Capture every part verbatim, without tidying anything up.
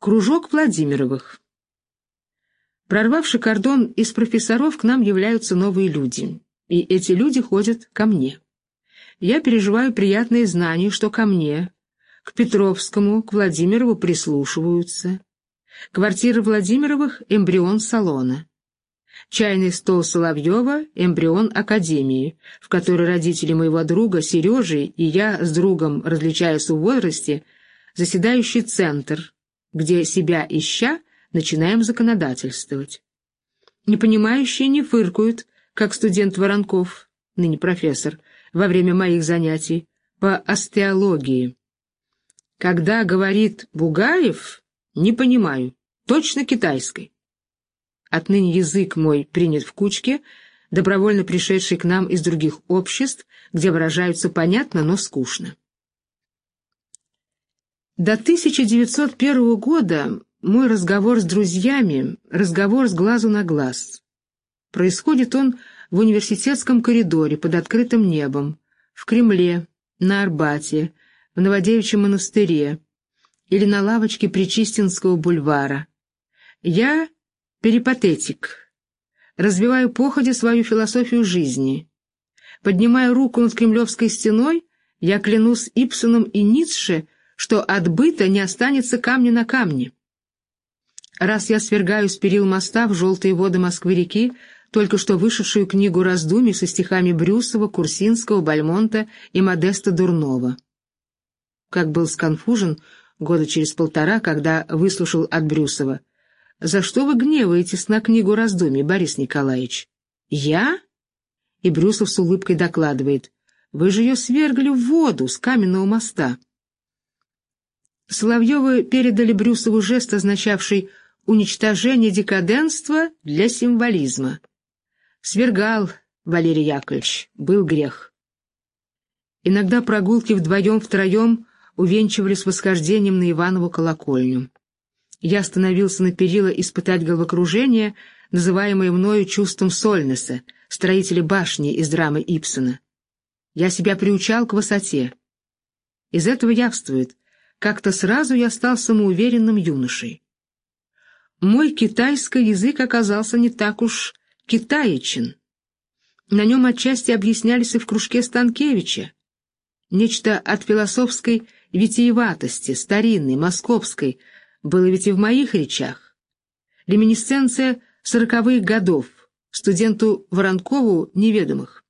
Кружок Владимировых. Прорвавший кордон из профессоров, к нам являются новые люди, и эти люди ходят ко мне. Я переживаю приятное знание, что ко мне, к Петровскому, к Владимирову прислушиваются. Квартира Владимировых — эмбрион салона. Чайный стол Соловьева — эмбрион академии, в которой родители моего друга Сережи и я с другом, различаясь в возрасте, заседающий центр, где, себя ища, начинаем законодательствовать. Непонимающие не фыркают, как студент Воронков, ныне профессор, во время моих занятий по остеологии. Когда говорит Бугаев, не понимаю, точно китайской. Отныне язык мой принят в кучке, добровольно пришедший к нам из других обществ, где выражаются понятно, но скучно. До тысяча девятьсот первого года мой разговор с друзьями, разговор с глазу на глаз. Происходит он в университетском коридоре под открытым небом, в Кремле, на Арбате, в Новодевичьем монастыре или на лавочке Причистинского бульвара. Я перипатетик, развиваю походя свою философию жизни. Поднимая руку над Кремлевской стеной, я клянусь Ибсеном и Ницше, что от быта не останется камня на камне. Раз я свергаю с перил моста в желтые воды Москвы-реки только что вышедшую книгу раздумий со стихами Брюсова, Курсинского, Бальмонта и Модеста Дурнова. Как был сконфужен года через полтора, когда выслушал от Брюсова: «За что вы гневаетесь на книгу раздумий, Борис Николаевич?» «Я?» И Брюсов с улыбкой докладывает: «Вы же ее свергли в воду с каменного моста». Соловьевы передали Брюсову жест, означавший уничтожение декаденства для символизма. Свергал, Валерий Яковлевич, был грех. Иногда прогулки вдвоем-втроем увенчивались восхождением на Иванову колокольню. Я становился на перила испытать головокружение, называемое мною чувством Сольнеса, строителя башни из драмы Ибсена. Я себя приучал к высоте. Из этого явствует: как-то сразу я стал самоуверенным юношей. Мой китайский язык оказался не так уж китаечен. На нем отчасти объяснялись и в кружке Станкевича. Нечто от философской витиеватости, старинной, московской, было ведь и в моих речах. Реминисценция сороковых годов, студенту Воронкову неведомых.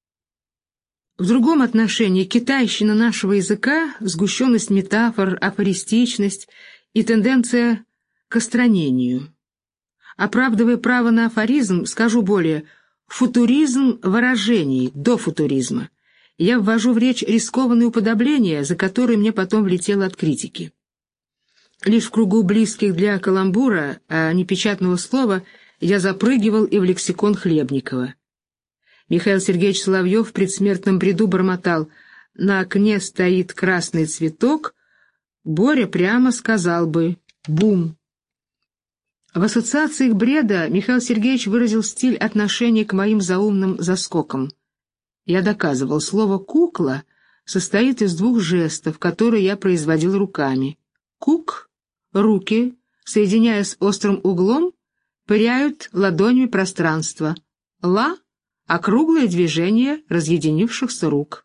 В другом отношении китайщина нашего языка, сгущенность метафор, афористичность и тенденция к остранению. Оправдывая право на афоризм, скажу более: футуризм выражений до футуризма. Я ввожу в речь рискованные уподобления, за которые мне потом влетело от критики. Лишь в кругу близких для каламбура, а не печатного слова, я запрыгивал и в лексикон Хлебникова. Михаил Сергеевич Соловьев в предсмертном бреду бормотал: «На окне стоит красный цветок», Боря прямо сказал бы «бум». В ассоциациях бреда Михаил Сергеевич выразил стиль отношения к моим заумным заскокам. Я доказывал, слово «кукла» состоит из двух жестов, которые я производил руками. Кук — руки, соединяясь с острым углом, пыряют ладонями пространство. Ла — округлое движение разъединившихся рук.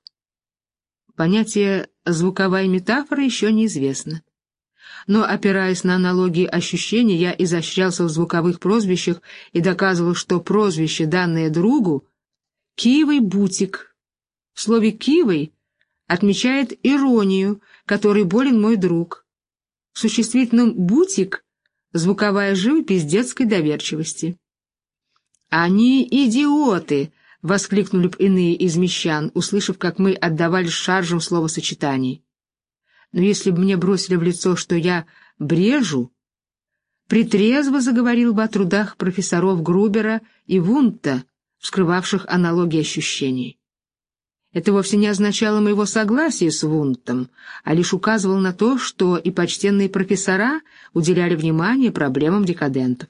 Понятие «звуковая метафора» еще неизвестно. Но, опираясь на аналогии ощущений, я изощрялся в звуковых прозвищах и доказывал, что прозвище, данное другу, «кивый бутик». В слове «кивый» отмечает иронию, которой болен мой друг. В существительном «бутик» — звуковая живопись детской доверчивости. «Они идиоты!» — воскликнули б иные из мещан, услышав, как мы отдавали шаржем словосочетаний. Но если бы мне бросили в лицо, что я брежу, притрезво заговорил бы о трудах профессоров Грубера и Вундта, вскрывавших аналогии ощущений. Это вовсе не означало моего согласия с Вундтом, а лишь указывало на то, что и почтенные профессора уделяли внимание проблемам декадентов.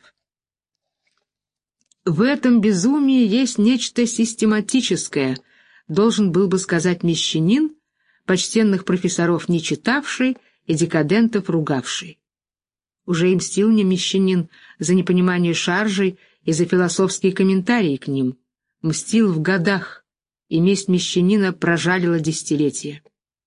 В этом безумии есть нечто систематическое, должен был бы сказать мещанин, почтенных профессоров не читавший и декадентов ругавший. Уже и мстил мне мещанин за непонимание шаржей и за философские комментарии к ним. Мстил в годах, и месть мещанина прожалила десятилетия.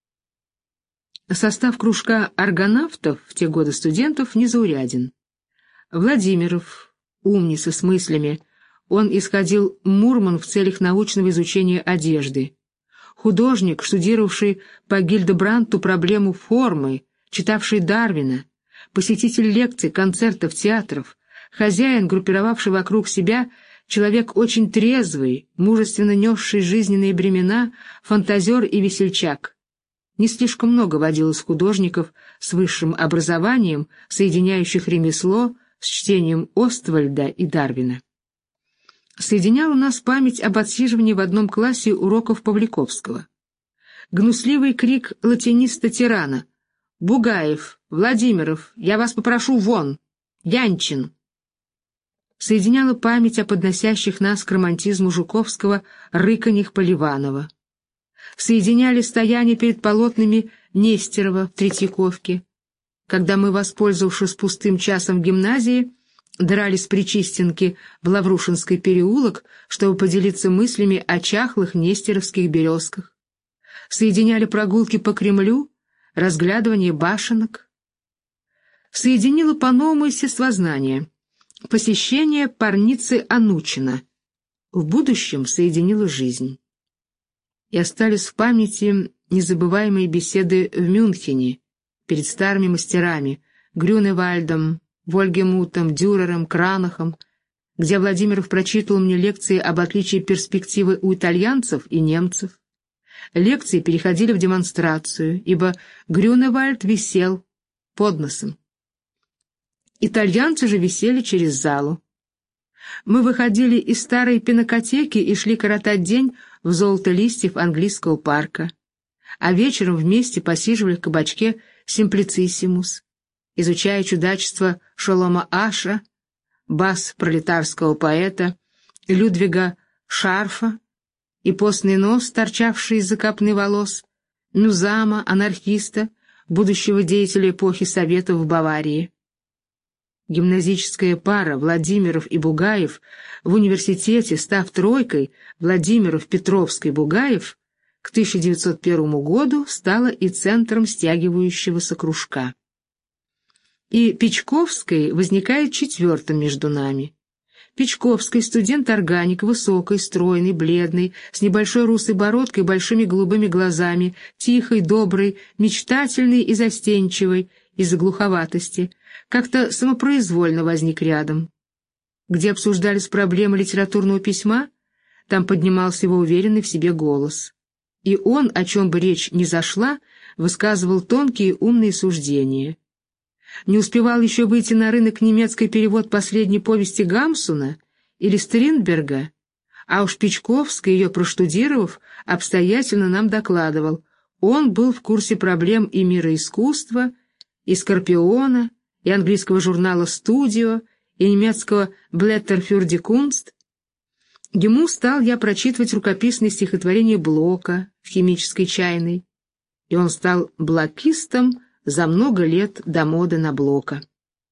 Состав кружка аргонавтов в те годы студентов незауряден. Владимиров, умница с мыслями, он исходил Мурман в целях научного изучения одежды. Художник, штудировавший по Гильдебрандту проблему формы, читавший Дарвина, посетитель лекций, концертов, театров, хозяин, группировавший вокруг себя, человек очень трезвый, мужественно несший жизненные бремена, фантазер и весельчак. Не слишком много водилось художников с высшим образованием, соединяющих ремесло с чтением Оствальда и Дарвина. Соединяла нас память об отсиживании в одном классе уроков Павликовского. Гнусливый крик латиниста-тирана: «Бугаев, Владимиров, я вас попрошу вон! Янчин!» Соединяла память о подносящих нас к романтизму Жуковского рыканьях Поливанова. Соединяли стояние перед полотнами Нестерова в Третьяковке, когда мы, воспользовавшись пустым часом в гимназии, дрались с Причистенки в Лаврушинский переулок, чтобы поделиться мыслями о чахлых нестеровских березках. Соединяли прогулки по Кремлю, разглядывание башенок. Соединило по-новому естествознание, посещение парницы Анучина. В будущем соединила жизнь. И остались в памяти незабываемые беседы в Мюнхене перед старыми мастерами Грюневальдом, Вольгемутом, Дюрером, Кранахом, где Владимиров прочитывал мне лекции об отличии перспективы у итальянцев и немцев. Лекции переходили в демонстрацию, ибо Грюневальд висел под носом. Итальянцы же висели через залу. Мы выходили из старой пинакотеки и шли коротать день в золото листьев английского парка, а вечером вместе посиживали в кабачке «Симплициссимус», изучая чудачество Шолома Аша, бас пролетарского поэта Людвига Шарфа и постный нос, торчавший из-за копны волос, Мюзама, анархиста, будущего деятеля эпохи Советов в Баварии. Гимназическая пара Владимиров и Бугаев в университете, став тройкой Владимиров-Петровский-Бугаев, к тысяча девятьсот первому году стала и центром стягивающегося кружка. И Печковский возникает четвертым между нами. Печковский студент-органик, высокий, стройный, бледный, с небольшой русой бородкой и большими голубыми глазами, тихий, добрый, мечтательный и застенчивый из-за глуховатости, как-то самопроизвольно возник рядом. Где обсуждались проблемы литературного письма, там поднимался его уверенный в себе голос. И он, о чем бы речь ни зашла, высказывал тонкие умные суждения. Не успевал еще выйти на рынок немецкий перевод последней повести Гамсуна или Стринберга, а уж Печковский, ее проштудировав, обстоятельно нам докладывал: он был в курсе проблем и мира искусства, и Скорпиона, и английского журнала «Студио», и немецкого «Blätter für die Kunst». Ему стал я прочитывать рукописные стихотворения Блока в химической чайной, и он стал блокистом за много лет до моды на Блока.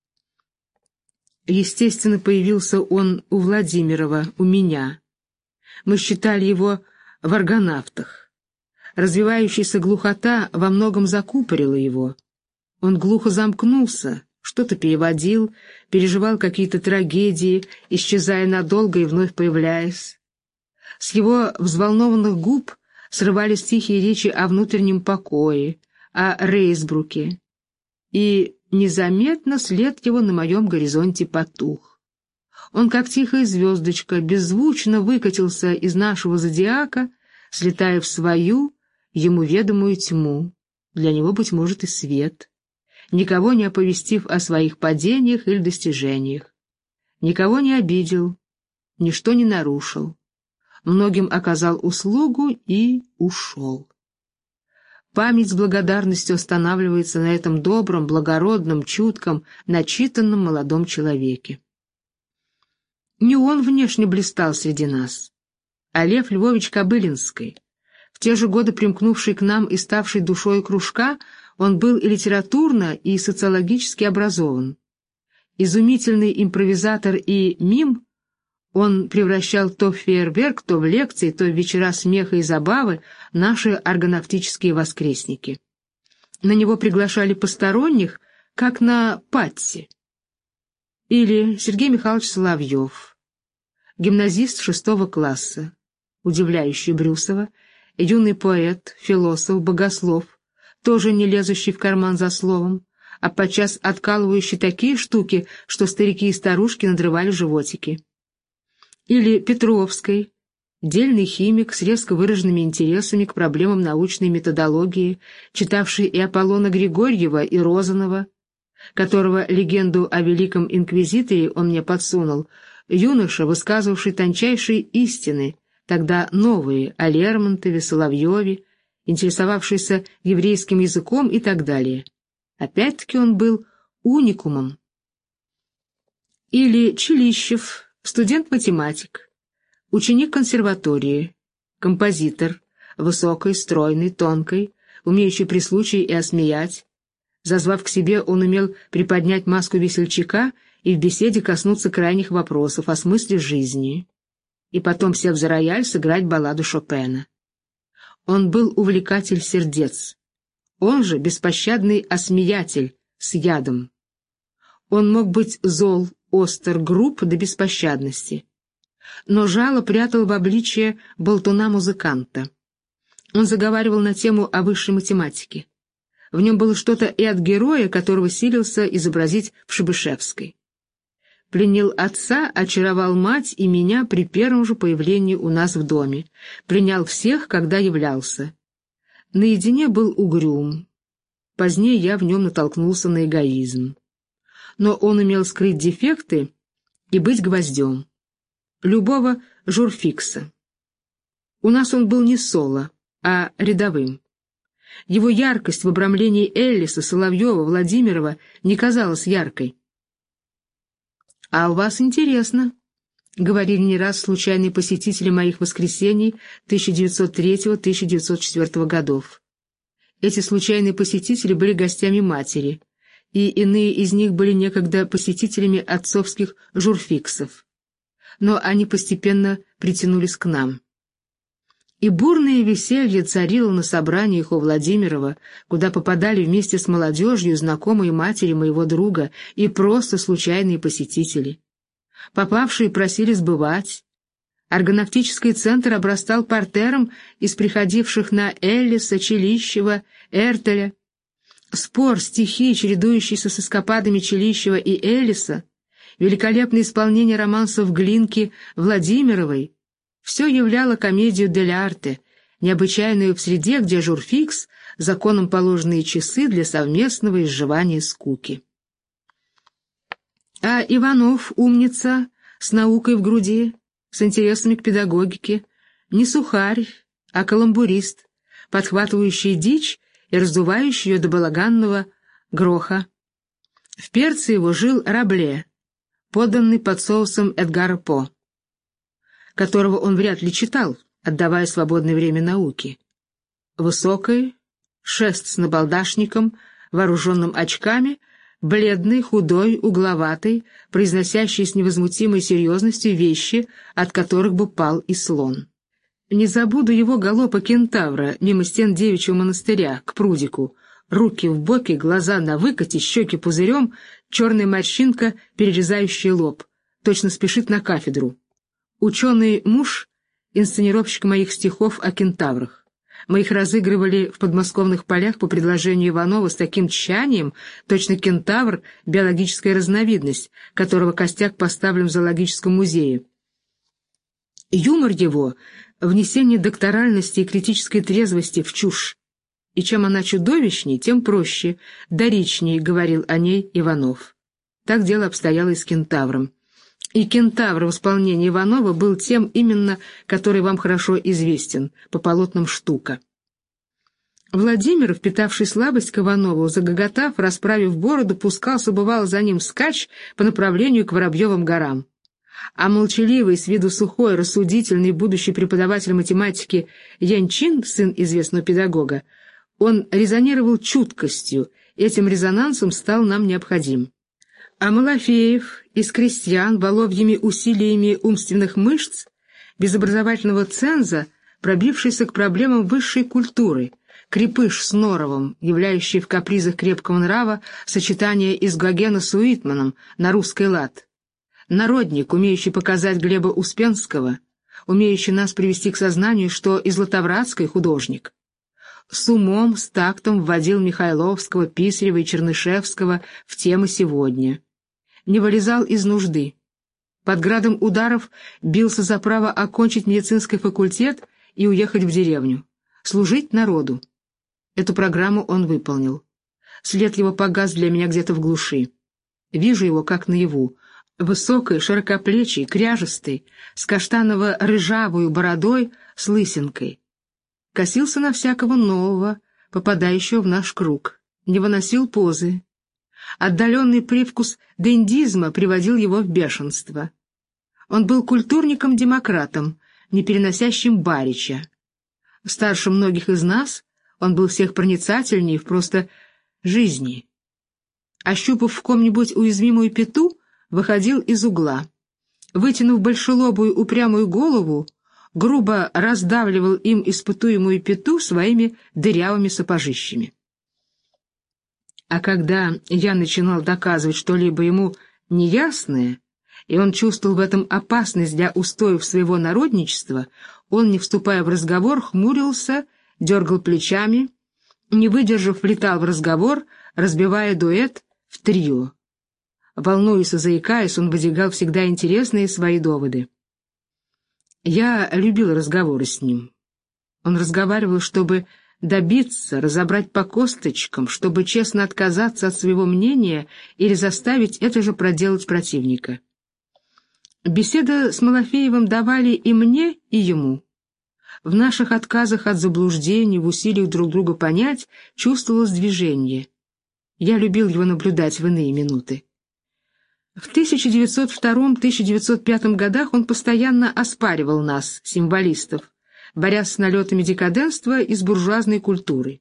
Естественно, появился он у Владимирова, у меня. Мы считали его в аргонавтах. Развивающаяся глухота во многом закупорила его. Он глухо замкнулся, что-то переводил, переживал какие-то трагедии, исчезая надолго и вновь появляясь. С его взволнованных губ срывались тихие речи о внутреннем покое, о Рейсбруке, и незаметно след его на моем горизонте потух. Он, как тихая звездочка, беззвучно выкатился из нашего зодиака, слетая в свою, ему ведомую тьму, для него, быть может, и свет, никого не оповестив о своих падениях или достижениях, никого не обидел, ничто не нарушил, многим оказал услугу и ушел. Память с благодарностью останавливается на этом добром, благородном, чутком, начитанном молодом человеке. Не он внешне блистал среди нас, а Лев Львович Кобылинский. В те же годы примкнувший к нам и ставший душой кружка, он был и литературно, и социологически образован. Изумительный импровизатор и мим, он превращал то в фейерверк, то в лекции, то в вечера смеха и забавы наши аргонавтические воскресники. На него приглашали посторонних, как на патти. Или Сергей Михайлович Соловьев, гимназист шестого класса, удивляющий Брюсова, юный поэт, философ, богослов, тоже не лезущий в карман за словом, а подчас откалывающий такие штуки, что старики и старушки надрывали животики. Или Петровской, дельный химик с резко выраженными интересами к проблемам научной методологии, читавший и Аполлона Григорьева, и Розанова, которого легенду о великом инквизиторе он мне подсунул, юноша, высказывавший тончайшие истины, тогда новые, о Лермонтове, Соловьеве, интересовавшийся еврейским языком и так далее. Опять-таки он был уникумом. Или Челищев, студент-математик, ученик консерватории, композитор, высокой, стройной, тонкой, умеющий при случае и осмеять. Зазвав к себе, он умел приподнять маску весельчака и в беседе коснуться крайних вопросов о смысле жизни. И потом, сев за рояль, сыграть балладу Шопена. Он был увлекатель сердец. Он же беспощадный осмеятель с ядом. Он мог быть зол, остр, груб до беспощадности. Но жало прятал в обличье болтуна-музыканта. Он заговаривал на тему о высшей математике. В нем было что-то и от героя, которого силился изобразить в Шебышевской. Пленил отца, очаровал мать и меня при первом же появлении у нас в доме. Пленял всех, когда являлся. Наедине был угрюм. Позднее я в нем натолкнулся на эгоизм. Но он умел скрыть дефекты и быть гвоздем. Любого журфикса. У нас он был не соло, а рядовым. Его яркость в обрамлении Эллиса, Соловьева, Владимирова не казалась яркой. «А у вас интересно», — говорили не раз случайные посетители моих воскресений тысяча девятьсот третьего — тысяча девятьсот четвёртого годов. Эти случайные посетители были гостями матери, и иные из них были некогда посетителями отцовских журфиксов. Но они постепенно притянулись к нам. И бурное веселье царило на собраниях у Владимирова, куда попадали вместе с молодежью знакомые матери моего друга и просто случайные посетители. Попавшие просили сбывать. Аргонавтический центр обрастал партером из приходивших на Эллиса, Челищева, Эртеля. Спор, стихи, чередующиеся с эскападами Челищева и Эллиса, великолепное исполнение романсов Глинки, Владимировой, все являло комедию дель арте, необычайную в среде, где журфикс — законом положенные часы для совместного изживания скуки. А Иванов, умница, с наукой в груди, с интересами к педагогике, не сухарь, а каламбурист, подхватывающий дичь и раздувающий ее до балаганного гроха. В перце его жил Рабле, подданный под соусом Эдгара По, которого он вряд ли читал, отдавая свободное время науке. Высокий, шест с набалдашником, вооруженным очками, бледный, худой, угловатый, произносящий с невозмутимой серьезностью вещи, от которых бы пал и слон. Не забуду его галопа кентавра мимо стен девичьего монастыря, к прудику. Руки в боки, глаза на выкате, щеки пузырем, черная морщинка, перерезающая лоб. Точно спешит на кафедру. Ученый муж — инсценировщик моих стихов о кентаврах. Мы их разыгрывали в подмосковных полях по предложению Иванова с таким тщанием, точно кентавр — биологическая разновидность, которого костяк поставлен в зоологическом музее. Юмор его — внесение докторальности и критической трезвости в чушь. И чем она чудовищней, тем проще, доричней, говорил о ней Иванов. Так дело обстояло и с кентавром. И кентавр в исполнении Иванова был тем именно, который вам хорошо известен, по полотнам Штука. Владимир, впитавший слабость к Иванову, загоготав, расправив бороду, пускался, бывало, за ним вскачь по направлению к Воробьевым горам. А молчаливый, с виду сухой, рассудительный будущий преподаватель математики Янчин, сын известного педагога, он резонировал чуткостью, этим резонансом стал нам необходим. А Малафеев из крестьян воловьими усилиями умственных мышц, без образовательного ценза, пробившийся к проблемам высшей культуры, крепыш с норовом, являющий в капризах крепкого нрава сочетание из Гогена с Уитманом на русский лад, народник, умеющий показать Глеба Успенского, умеющий нас привести к сознанию, что и Златовратский художник, с умом, с тактом вводил Михайловского, Писарева и Чернышевского в темы сегодня. Не вылезал из нужды. Под градом ударов бился за право окончить медицинский факультет и уехать в деревню. Служить народу. Эту программу он выполнил. След его погас для меня где-то в глуши. Вижу его как наяву. Высокий, широкоплечий, кряжестый, с каштаново-рыжавую бородой, с лысинкой. Косился на всякого нового, попадающего в наш круг. Не выносил позы. Отдаленный привкус дендизма приводил его в бешенство. Он был культурником-демократом, не переносящим барича. Старше многих из нас, он был всех проницательнее в просто жизни. Ощупав в ком-нибудь уязвимую пяту, выходил из угла. Вытянув большелобую упрямую голову, грубо раздавливал им испытуемую пяту своими дырявыми сапожищами. А когда я начинал доказывать что-либо ему неясное, и он чувствовал в этом опасность для устоев своего народничества, он, не вступая в разговор, хмурился, дергал плечами, не выдержав, влетал в разговор, разбивая дуэт в трио. Волнуясь и заикаясь, он выдвигал всегда интересные свои доводы. Я любил разговоры с ним. Он разговаривал, чтобы добиться, разобрать по косточкам, чтобы честно отказаться от своего мнения или заставить это же проделать противника. Беседа с Малафеевым давали и мне, и ему. В наших отказах от заблуждений, в усилиях друг друга понять, чувствовалось движение. Я любил его наблюдать в иные минуты. В тысяча девятьсот втором — тысяча девятьсот пятом годах он постоянно оспаривал нас, символистов, борясь с налетами декаденства и с буржуазной культурой.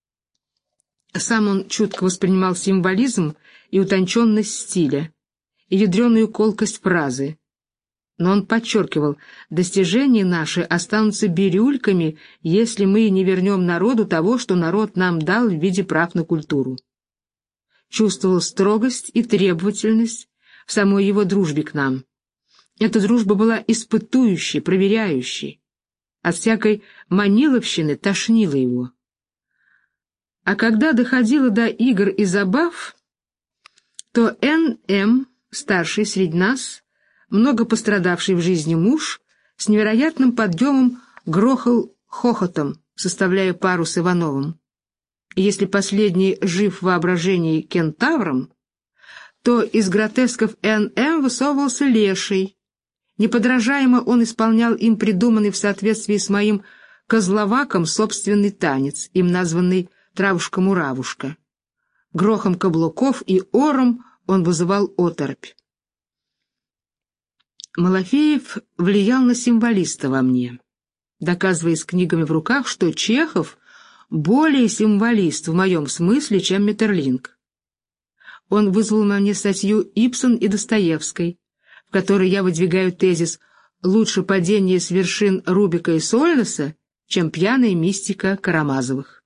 Сам он чутко воспринимал символизм и утонченность стиля, и ядреную колкость фразы. Но он подчеркивал, достижения наши останутся бирюльками, если мы не вернем народу того, что народ нам дал в виде прав на культуру. Чувствовал строгость и требовательность в самой его дружбе к нам. Эта дружба была испытующей, проверяющей. От всякой маниловщины тошнило его. А когда доходило до игр и забав, то Н М, старший среди нас, много пострадавший в жизни муж, с невероятным подъемом грохал хохотом, составляя пару с Ивановым. И если последний жив в воображении кентавром, то из гротесков Н М высовывался леший. Неподражаемо он исполнял им придуманный в соответствии с моим козловаком собственный танец, им названный «Травушка-муравушка». Грохом каблуков и ором он вызывал оторопь. Малафеев влиял на символиста во мне, доказывая с книгами в руках, что Чехов более символист в моем смысле, чем Метерлинк. Он вызвал на мне статью «Ибсен и Достоевской», в которой я выдвигаю тезис «Лучше падение с вершин Рубика и Сольнеса, чем пьяная мистика Карамазовых».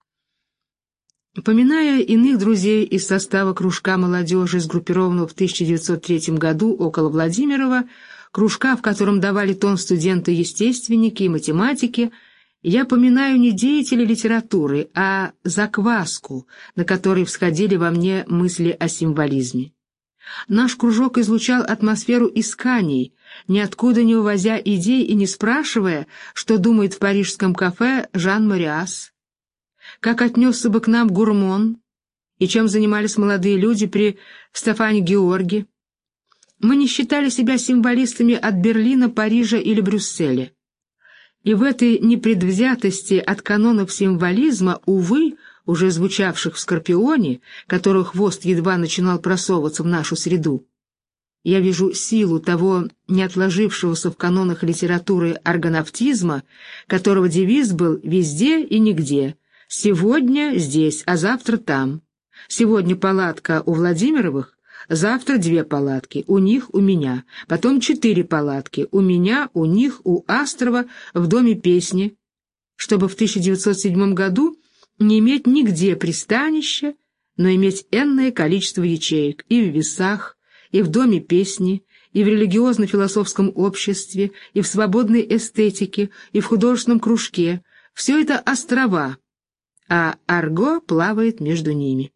Поминая иных друзей из состава кружка молодежи, сгруппированного в тысяча девятьсот третьем году около Владимирова, кружка, в котором давали тон студенты-естественники и математики, я поминаю не деятелей литературы, а закваску, на которой всходили во мне мысли о символизме. Наш кружок излучал атмосферу исканий, ниоткуда не увозя идей и не спрашивая, что думает в парижском кафе Жан Мориас, как отнесся бы к нам Гурмон и чем занимались молодые люди при Стефане Георги. Мы не считали себя символистами от Берлина, Парижа или Брюсселя. И в этой непредвзятости от канонов символизма, увы, уже звучавших в «Скорпионе», которых хвост едва начинал просовываться в нашу среду, я вижу силу того неотложившегося в канонах литературы органавтизма, которого девиз был «везде и нигде», «сегодня здесь, а завтра там». Сегодня палатка у Владимировых, Завтра две палатки, у них, у меня. Потом четыре палатки, у меня, у них, у Астрова в Доме песни, чтобы в тысяча девятьсот седьмом году не иметь нигде пристанища, но иметь энное количество ячеек и в Весах, и в Доме песни, и в религиозно-философском обществе, и в свободной эстетике, и в художественном кружке. Все это острова, а Арго плавает между ними.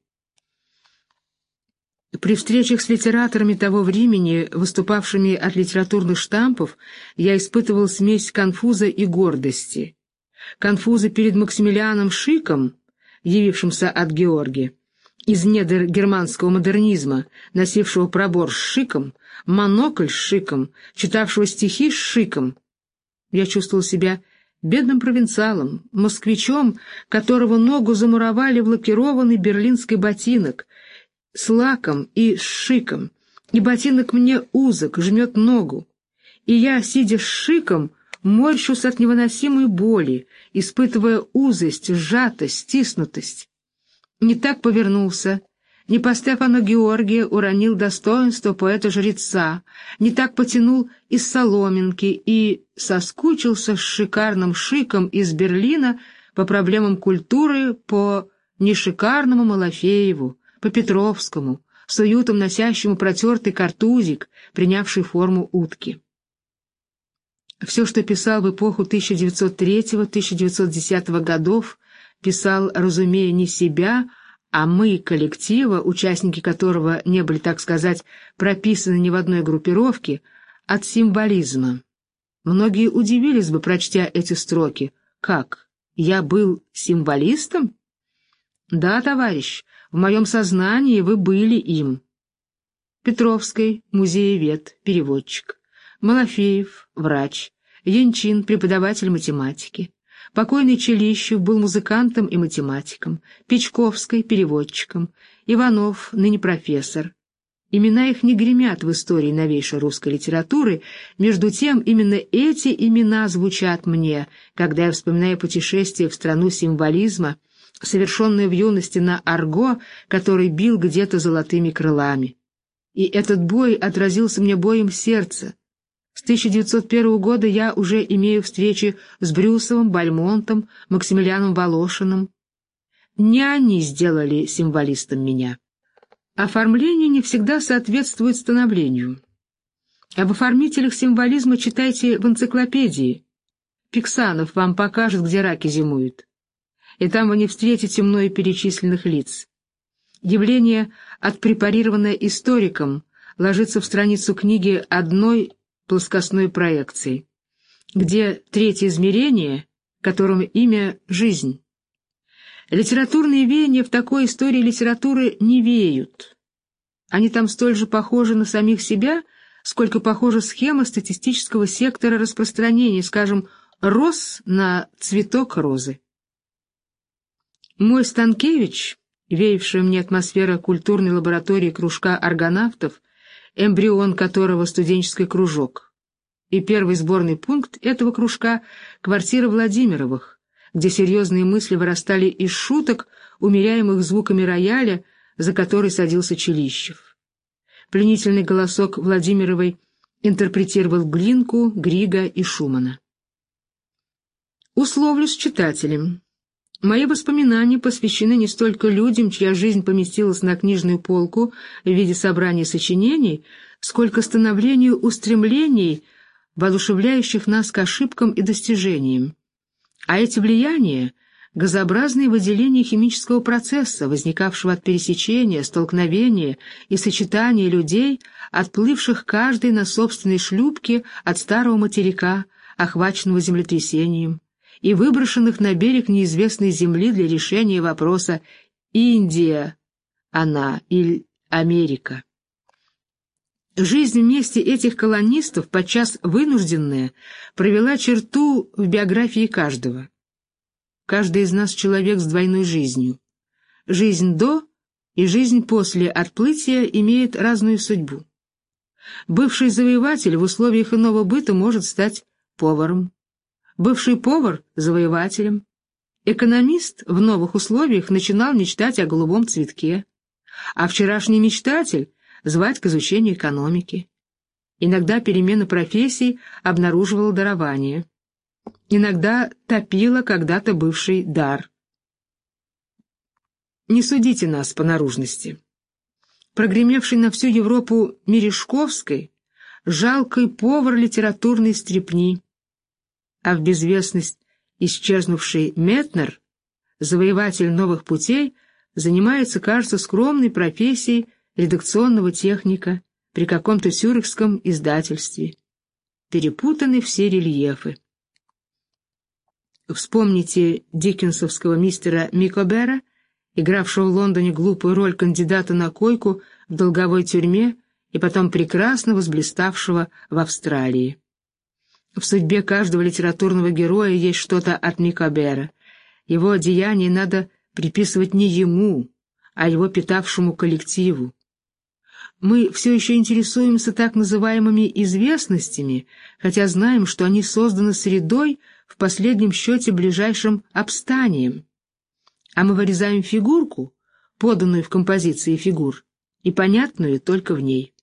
При встречах с литераторами того времени, выступавшими от литературных штампов, я испытывал смесь конфуза и гордости. Конфуза перед Максимилианом Шиком, явившимся от Георгия, из недр германского модернизма, носившего пробор с шиком, монокль с шиком, читавшего стихи с шиком. Я чувствовал себя бедным провинциалом, москвичом, которого ногу замуровали в лакированный берлинский ботинок, с лаком и с шиком, и ботинок мне узок, жмет ногу. И я, сидя с шиком, морщусь от невыносимой боли, испытывая узость, сжатость, стиснутость. Не так повернулся, не по Стефану Георгия уронил достоинство поэта-жреца, не так потянул из соломинки и соскучился с шикарным шиком из Берлина по проблемам культуры, по нешикарному Малафееву, по Петровскому, с уютом носящему протертый картузик, принявший форму утки. Все, что писал в эпоху тысяча девятьсот третьего — тысяча девятьсот десятого годов, писал, разумея, не себя, а мы, коллектива, участники которого не были, так сказать, прописаны ни в одной группировке, от символизма. Многие удивились бы, прочтя эти строки. Как? Я был символистом? Да, товарищ, в моем сознании вы были им. Петровский, музеевед, переводчик. Малафеев, врач. Янчин, преподаватель математики. Покойный Челищев был музыкантом и математиком. Печковский, переводчиком. Иванов, ныне профессор. Имена их не гремят в истории новейшей русской литературы, между тем именно эти имена звучат мне, когда я вспоминаю путешествие в страну символизма, совершенное в юности на Арго, который бил где-то золотыми крылами. И этот бой отразился мне боем сердца. С тысяча девятьсот первого года я уже имею встречи с Брюсовым, Бальмонтом, Максимилианом Волошиным. Не они сделали символистом меня. Оформление не всегда соответствует становлению. Об оформителях символизма читайте в энциклопедии. Пиксанов вам покажет, где раки зимуют. И там вы не встретите мною перечисленных лиц. Явление, отпрепарированное историком, ложится в страницу книги одной плоскостной проекцией, где третье измерение, которому имя «жизнь». Литературные веяния в такой истории литературы не веют. Они там столь же похожи на самих себя, сколько похожа схема статистического сектора распространения, скажем, роз на цветок розы. Мой Станкевич, веявшая мне атмосфера культурной лаборатории кружка аргонавтов, эмбрион которого студенческий кружок, и первый сборный пункт этого кружка — квартира Владимировых, где серьезные мысли вырастали из шуток, умеряемых звуками рояля, за который садился Челищев. Пленительный голосок Владимировой интерпретировал Глинку, Грига и Шумана. Условлю с читателем. Мои воспоминания посвящены не столько людям, чья жизнь поместилась на книжную полку в виде собрания сочинений, сколько становлению устремлений, воодушевляющих нас к ошибкам и достижениям. А эти влияния — газообразные выделения химического процесса, возникавшего от пересечения, столкновения и сочетания людей, отплывших каждый на собственной шлюпке от старого материка, охваченного землетрясением, и выброшенных на берег неизвестной земли для решения вопроса «Индия она или Америка?». Жизнь вместе этих колонистов, подчас вынужденная, провела черту в биографии каждого. Каждый из нас человек с двойной жизнью. Жизнь до и жизнь после отплытия имеет разную судьбу. Бывший завоеватель в условиях иного быта может стать поваром. Бывший повар — завоевателем. Экономист в новых условиях начинал мечтать о голубом цветке. А вчерашний мечтатель звать к изучению экономики. Иногда перемена профессий обнаруживала дарование. Иногда топила когда-то бывший дар. Не судите нас по наружности. Прогремевший на всю Европу Мережковской, жалкий повар литературной стряпни, а в безвестность исчезнувший Метнер, завоеватель новых путей, занимается, кажется, скромной профессией редакционного техника при каком-то цюрихском издательстве. Перепутаны все рельефы. Вспомните диккенсовского мистера Микобера, игравшего в Лондоне глупую роль кандидата на койку в долговой тюрьме и потом прекрасно возблиставшего в Австралии. В судьбе каждого литературного героя есть что-то от Микобера. Его деяния надо приписывать не ему, а его питавшему коллективу. Мы все еще интересуемся так называемыми известностями, хотя знаем, что они созданы средой, в последнем счете ближайшим обстанием. А мы вырезаем фигурку, поданную в композиции фигур, и понятную только в ней.